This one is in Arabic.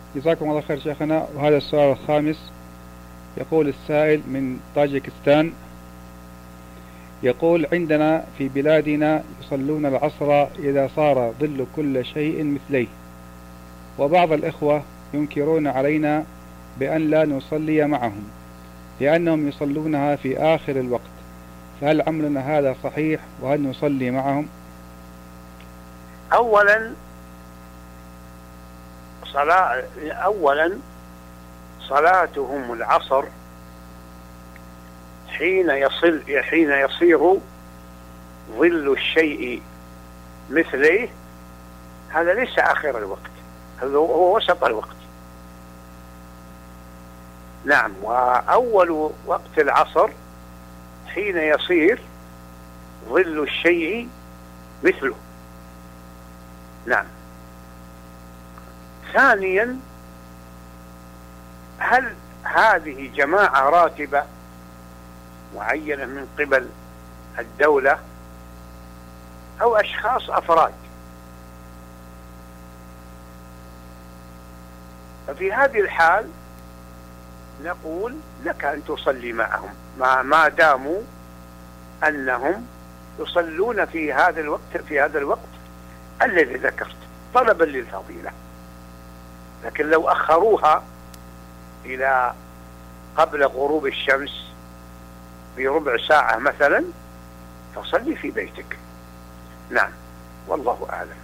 جزاكم الله خير شيخنا. وهذا السؤال الخامس، يقول السائل من طاجكستان، يقول: عندنا في بلادنا يصلون العصر إذا صار ظل كل شيء مثليه، وبعض الإخوة ينكرون علينا بأن لا نصلي معهم لأنهم يصلونها في آخر الوقت، فهل عملنا هذا صحيح؟ وهل نصلي معهم؟ أولا صلاتهم العصر حين يصير ظل الشيء مثليه، هذا ليس آخر الوقت، هذا هو وسط الوقت. نعم، وأول وقت العصر حين يصير ظل الشيء مثله. نعم. ثانيا، هل هذه جماعة راتبة معينة من قبل الدولة أو أشخاص أفراد؟ ففي هذه الحال نقول لك أن تصلي معهم ما داموا أنهم يصلون في هذا الوقت الذي ذكرت طلبا للفضيلة. لكن لو أخروها إلى قبل غروب الشمس بربع ساعة مثلا فصلي في بيتك. نعم، والله أعلم.